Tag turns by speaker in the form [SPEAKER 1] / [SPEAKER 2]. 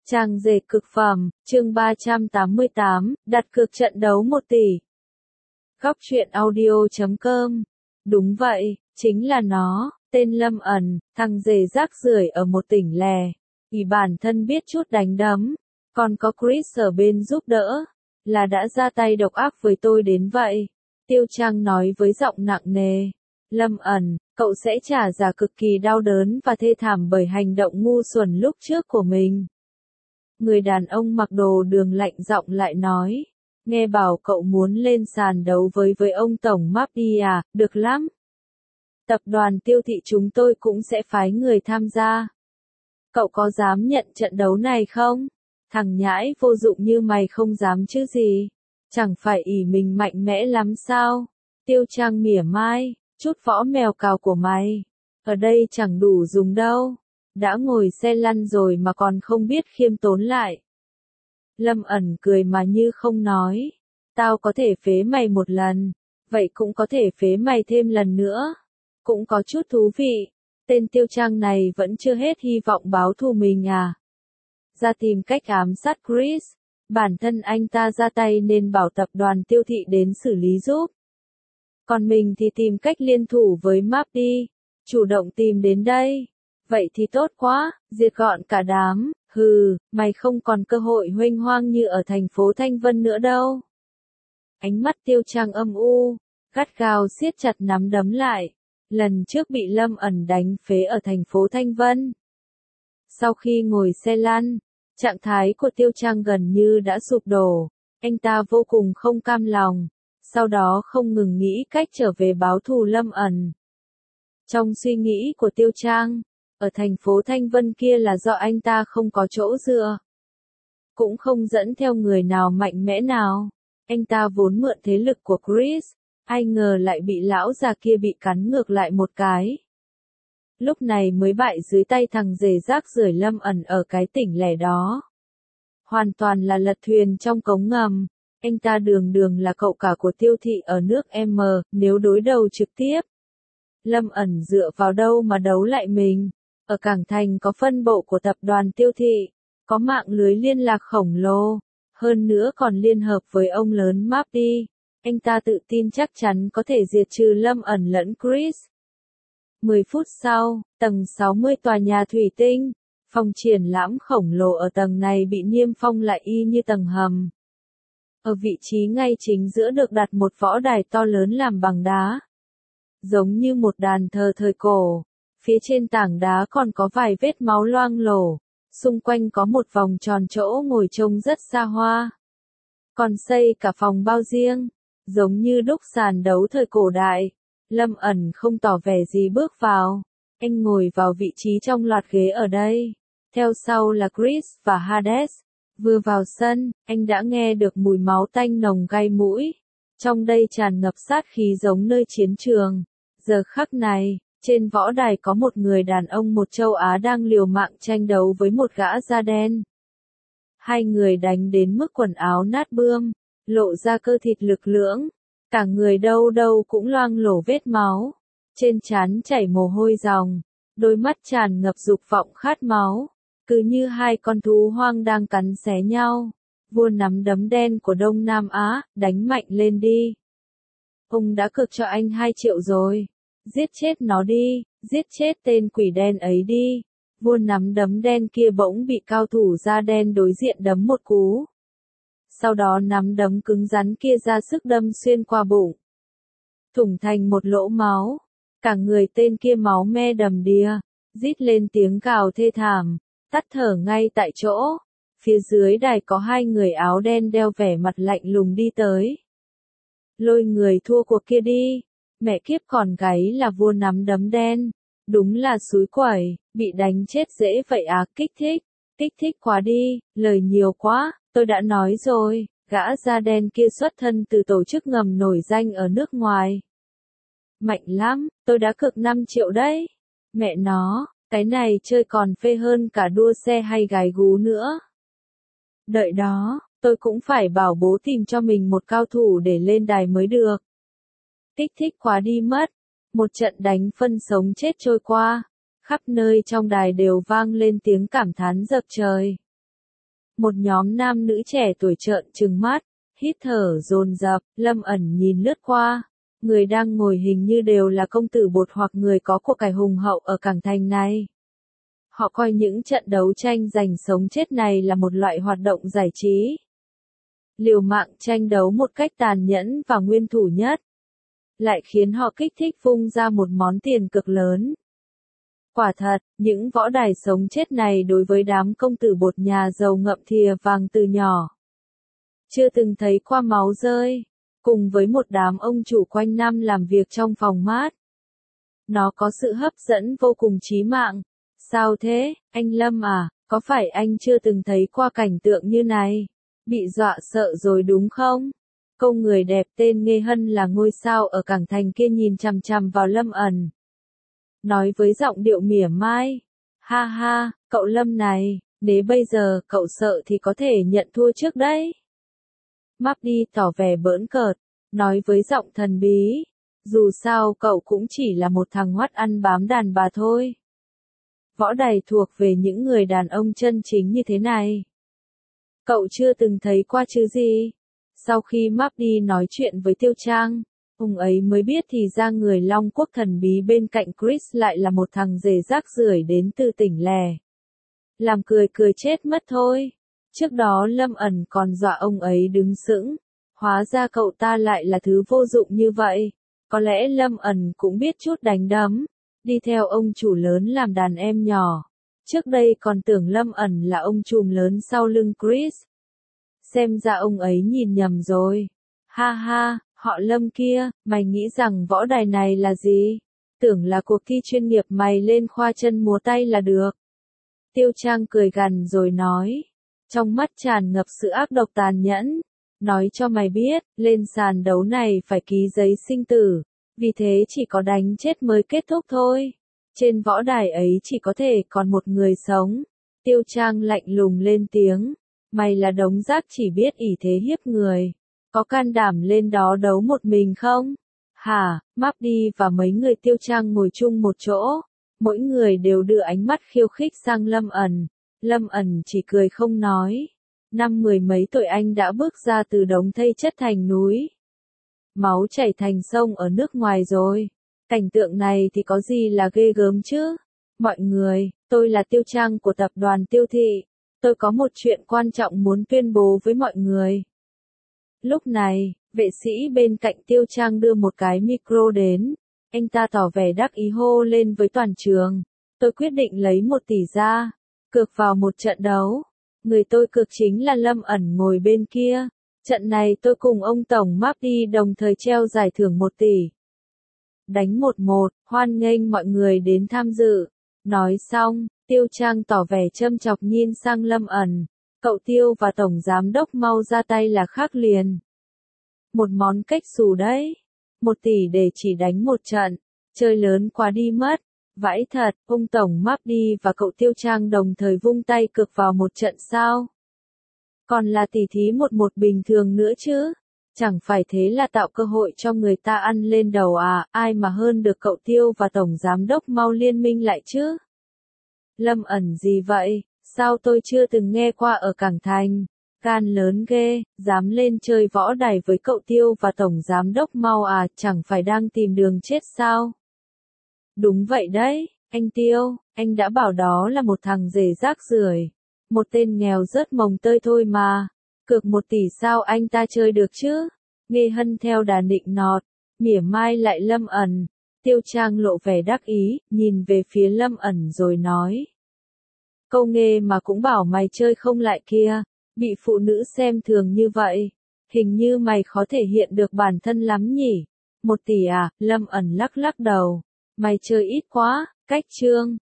[SPEAKER 1] Trang dệt cực phẩm, chương 388, đặt cược trận đấu 1 tỷ. Góc truyện audio.com. Đúng vậy, chính là nó, tên Lâm Ẩn, thằng rể rác rưởi ở một tỉnh lẻ. Vì bản thân biết chút đánh đấm, còn có Chris ở bên giúp đỡ, là đã ra tay độc ác với tôi đến vậy. Tiêu Trang nói với giọng nặng nề. Lâm Ẩn, cậu sẽ trả giá cực kỳ đau đớn và thê thảm bởi hành động ngu xuẩn lúc trước của mình. Người đàn ông mặc đồ đường lạnh giọng lại nói. Nghe bảo cậu muốn lên sàn đấu với ông Tổng Mahdi à, được lắm. Tập đoàn Tiêu Thị chúng tôi cũng sẽ phái người tham gia. Cậu có dám nhận trận đấu này không? Thằng nhãi vô dụng như mày không dám chứ gì. Chẳng phải ỷ mình mạnh mẽ lắm sao? Tiêu Trang mỉa mai, chút võ mèo cào của mày. Ở đây chẳng đủ dùng đâu. Đã ngồi xe lăn rồi mà còn không biết khiêm tốn lại. Lâm Ẩn cười mà như không nói. Tao có thể phế mày một lần, vậy cũng có thể phế mày thêm lần nữa. Cũng có chút thú vị. Tên Tiêu Trang này vẫn chưa hết hy vọng báo thù mình à. Ra tìm cách ám sát Chris. Bản thân anh ta ra tay nên bảo tập đoàn Tiêu Thị đến xử lý giúp. Còn mình thì tìm cách liên thủ với Mahdi. Chủ động tìm đến đây. Vậy thì tốt quá, diệt gọn cả đám, hừ, mày không còn cơ hội huênh hoang như ở thành phố Thanh Vân nữa đâu. Ánh mắt Tiêu Trang âm u, gắt gao siết chặt nắm đấm lại. Lần trước bị Lâm Ẩn đánh phế ở thành phố Thanh Vân. Sau khi ngồi xe lăn, trạng thái của Tiêu Trang gần như đã sụp đổ. Anh ta vô cùng không cam lòng, sau đó không ngừng nghĩ cách trở về báo thù Lâm Ẩn. Trong suy nghĩ của Tiêu Trang, ở thành phố Thanh Vân kia là do anh ta không có chỗ dựa. Cũng không dẫn theo người nào mạnh mẽ nào. Anh ta vốn mượn thế lực của Chris, ai ngờ lại bị lão già kia bị cắn ngược lại một cái. Lúc này mới bại dưới tay thằng rể rác rưởi Lâm Ẩn ở cái tỉnh lẻ đó. Hoàn toàn là lật thuyền trong cống ngầm. Anh ta đường đường là cậu cả của Tiêu Thị ở nước M, nếu đối đầu trực tiếp. Lâm Ẩn dựa vào đâu mà đấu lại mình. Ở Cảng Thành có phân bộ của tập đoàn Tiêu Thị, có mạng lưới liên lạc khổng lồ, hơn nữa còn liên hợp với ông lớn Mahdi. Anh ta tự tin chắc chắn có thể diệt trừ Lâm Ẩn lẫn Chris. 10 phút sau, tầng 60 tòa nhà thủy tinh, phòng triển lãm khổng lồ ở tầng này bị niêm phong lại y như tầng hầm. Ở vị trí ngay chính giữa được đặt một võ đài to lớn làm bằng đá. Giống như một đàn thờ thời cổ. Phía trên tảng đá còn có vài vết máu loang lổ, xung quanh có một vòng tròn chỗ ngồi trông rất xa hoa. Còn xây cả phòng bao riêng, giống như đúc sàn đấu thời cổ đại. Lâm Ẩn không tỏ vẻ gì bước vào, anh ngồi vào vị trí trong loạt ghế ở đây. Theo sau là Chris và Hades. Vừa vào sân, anh đã nghe được mùi máu tanh nồng gai mũi. Trong đây tràn ngập sát khí giống nơi chiến trường. Giờ khắc này, trên võ đài có một người đàn ông một châu Á đang liều mạng tranh đấu với một gã da đen. Hai người đánh đến mức quần áo nát bươm, lộ ra cơ thịt lực lưỡng. Cả người đâu đâu cũng loang lổ vết máu. Trên trán chảy mồ hôi ròng, đôi mắt tràn ngập dục vọng khát máu. Cứ như hai con thú hoang đang cắn xé nhau. Vua nắm đấm đen của Đông Nam Á, đánh mạnh lên đi. Ông đã cược cho anh 2 triệu rồi. Giết chết nó đi, giết chết tên quỷ đen ấy đi. Vua nắm đấm đen kia bỗng bị cao thủ da đen đối diện đấm một cú. Sau đó nắm đấm cứng rắn kia ra sức đâm xuyên qua bụng. Thủng thành một lỗ máu. Cả người tên kia máu me đầm đìa, rít lên tiếng gào thê thảm, tắt thở ngay tại chỗ. Phía dưới đài có hai người áo đen đeo vẻ mặt lạnh lùng đi tới. Lôi người thua cuộc kia đi. Mẹ kiếp còn gáy là vua nắm đấm đen. Đúng là xúi quẩy, bị đánh chết dễ vậy à, kích thích quá đi, lời nhiều quá, tôi đã nói rồi, gã da đen kia xuất thân từ tổ chức ngầm nổi danh ở nước ngoài. Mạnh lắm, tôi đã cược 5 triệu đấy. Mẹ nó, cái này chơi còn phê hơn cả đua xe hay gái gú nữa. Đợi đó, tôi cũng phải bảo bố tìm cho mình một cao thủ để lên đài mới được. Kích thích quá đi mất. Một trận đánh phân sống chết trôi qua. Khắp nơi trong đài đều vang lên tiếng cảm thán dập trời. Một nhóm nam nữ trẻ tuổi trợn trừng mắt, hít thở dồn dập, Lâm ẩn nhìn lướt qua. Người đang ngồi hình như đều là công tử bột hoặc người có của cải hùng hậu ở cảng thành này. Họ coi những trận đấu tranh giành sống chết này là một loại hoạt động giải trí. Liều mạng tranh đấu một cách tàn nhẫn và nguyên thủ nhất. Lại khiến họ kích thích vung ra một món tiền cực lớn. Quả thật, những võ đài sống chết này đối với đám công tử bột nhà giàu ngậm thìa vàng từ nhỏ. Chưa từng thấy qua máu rơi, cùng với một đám ông chủ quanh năm làm việc trong phòng mát. Nó có sự hấp dẫn vô cùng chí mạng. Sao thế, anh Lâm à, có phải anh chưa từng thấy qua cảnh tượng như này? Bị dọa sợ rồi đúng không? Câu người đẹp tên Nghê Hân là ngôi sao ở cảng thành kia nhìn chằm chằm vào Lâm ẩn. Nói với giọng điệu mỉa mai. Ha ha, cậu Lâm này, nếu bây giờ cậu sợ thì có thể nhận thua trước đấy. Mapdi tỏ vẻ bỡn cợt, nói với giọng thần bí. Dù sao cậu cũng chỉ là một thằng hoắt ăn bám đàn bà thôi. Võ đài thuộc về những người đàn ông chân chính như thế này. Cậu chưa từng thấy qua chứ gì? Sau khi Mapdi nói chuyện với Tiêu Trang, ông ấy mới biết thì ra người Long Quốc thần bí bên cạnh Chris lại là một thằng rể rác rưởi đến từ tỉnh lẻ. Làm cười cười chết mất thôi. Trước đó Lâm ẩn còn dọa ông ấy đứng sững. Hóa ra cậu ta lại là thứ vô dụng như vậy. Có lẽ Lâm ẩn cũng biết chút đánh đấm. Đi theo ông chủ lớn làm đàn em nhỏ. Trước đây còn tưởng Lâm ẩn là ông trùm lớn sau lưng Chris. Xem ra ông ấy nhìn nhầm rồi. Ha ha, họ Lâm kia, mày nghĩ rằng võ đài này là gì? Tưởng là cuộc thi chuyên nghiệp mày lên khoa chân múa tay là được. Tiêu Trang cười gằn rồi nói. Trong mắt tràn ngập sự ác độc tàn nhẫn. Nói cho mày biết, lên sàn đấu này phải ký giấy sinh tử. Vì thế chỉ có đánh chết mới kết thúc thôi. Trên võ đài ấy chỉ có thể còn một người sống. Tiêu Trang lạnh lùng lên tiếng. Mày là đống rác chỉ biết ỷ thế hiếp người. Có can đảm lên đó đấu một mình không? Hả, Mapdi và mấy người Tiêu Trang ngồi chung một chỗ. Mỗi người đều đưa ánh mắt khiêu khích sang Lâm ẩn. Lâm ẩn chỉ cười không nói. Năm mười mấy tuổi anh đã bước ra từ đống thây chất thành núi. Máu chảy thành sông ở nước ngoài rồi. Cảnh tượng này thì có gì là ghê gớm chứ? Mọi người, tôi là Tiêu Trang của tập đoàn Tiêu Thị. Tôi có một chuyện quan trọng muốn tuyên bố với mọi người. Lúc này, vệ sĩ bên cạnh Tiêu Trang đưa một cái micro đến. Anh ta tỏ vẻ đắc ý hô lên với toàn trường. Tôi quyết định lấy 1 tỷ ra. Cược vào một trận đấu. Người tôi cược chính là Lâm ẩn ngồi bên kia. Trận này tôi cùng ông Tổng Mapdi đồng thời treo giải thưởng 1 tỷ. Đánh 1-1, hoan nghênh mọi người đến tham dự. Nói xong, Tiêu Trang tỏ vẻ châm chọc nhìn sang Lâm ẩn. Cậu Tiêu và Tổng Giám Đốc mau ra tay là khác liền. Một món cách xù đấy. 1 tỷ để chỉ đánh một trận. Chơi lớn quá đi mất. Vãi thật, ông Tổng Mapdi và cậu Tiêu Trang đồng thời vung tay cược vào một trận sao? Còn là tỉ thí 1-1 bình thường nữa chứ? Chẳng phải thế là tạo cơ hội cho người ta ăn lên đầu à, ai mà hơn được cậu Tiêu và Tổng Giám Đốc mau liên minh lại chứ? Lâm ẩn gì vậy? Sao tôi chưa từng nghe qua ở Cảng Thành? Gan lớn ghê, dám lên chơi võ đài với cậu Tiêu và Tổng Giám Đốc mau à, chẳng phải đang tìm đường chết sao? Đúng vậy đấy, anh Tiêu, anh đã bảo đó là một thằng rể rác rưởi. Một tên nghèo rớt mồng tơi thôi mà. Cược 1 tỷ sao anh ta chơi được chứ? Nghê Hân theo đà nịnh nọt, mỉa mai lại Lâm ẩn. Tiêu Trang lộ vẻ đắc ý, nhìn về phía Lâm ẩn rồi nói. Câu Nghê mà cũng bảo mày chơi không lại kia, bị phụ nữ xem thường như vậy. Hình như mày khó thể hiện được bản thân lắm nhỉ? 1 tỷ à, Lâm ẩn lắc lắc đầu. Mày chơi ít quá, cách chương.